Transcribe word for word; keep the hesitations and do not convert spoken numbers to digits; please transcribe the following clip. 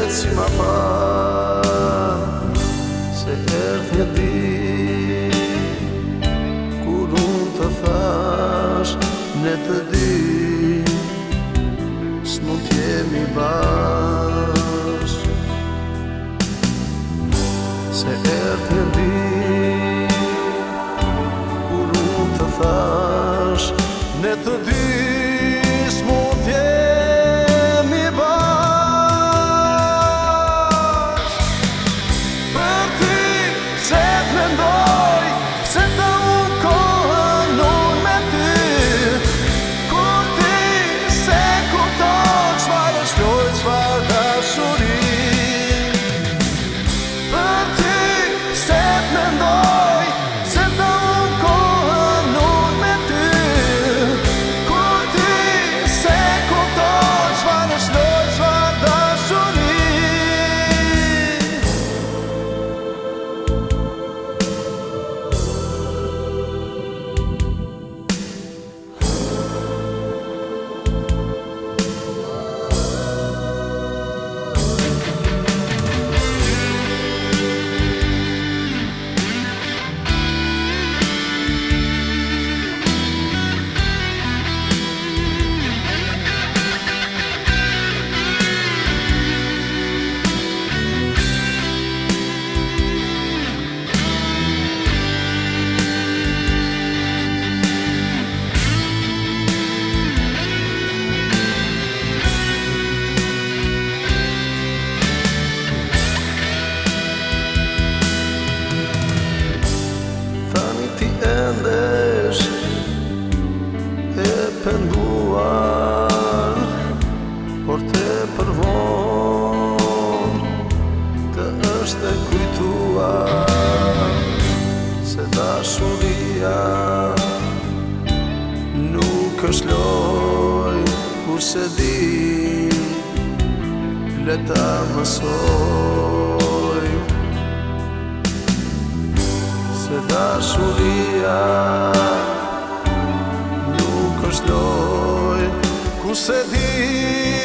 vjetë si ma pa, se erdh një dit kur unë të thash ne të dy s'mund t'jemi bashk. Se erdh një dit kur unë të thash ne të dy s'mund t'jemi bashk. Për ty se t'mendoj se ta unë kohën unë me ty, kur ti se kupton çfarë është lojë, çfarë dashuri. Për ty se t'mendoj se ta unë kohën unë me ty, kur ti se kupton çfarë është lojë, çfarë dashuri. Endesh e penduar, por te përvon të është e kujtuar se dashuria nuk është loj, kur se di le ta mësoj. Se dashuria nuk është loj, kur se di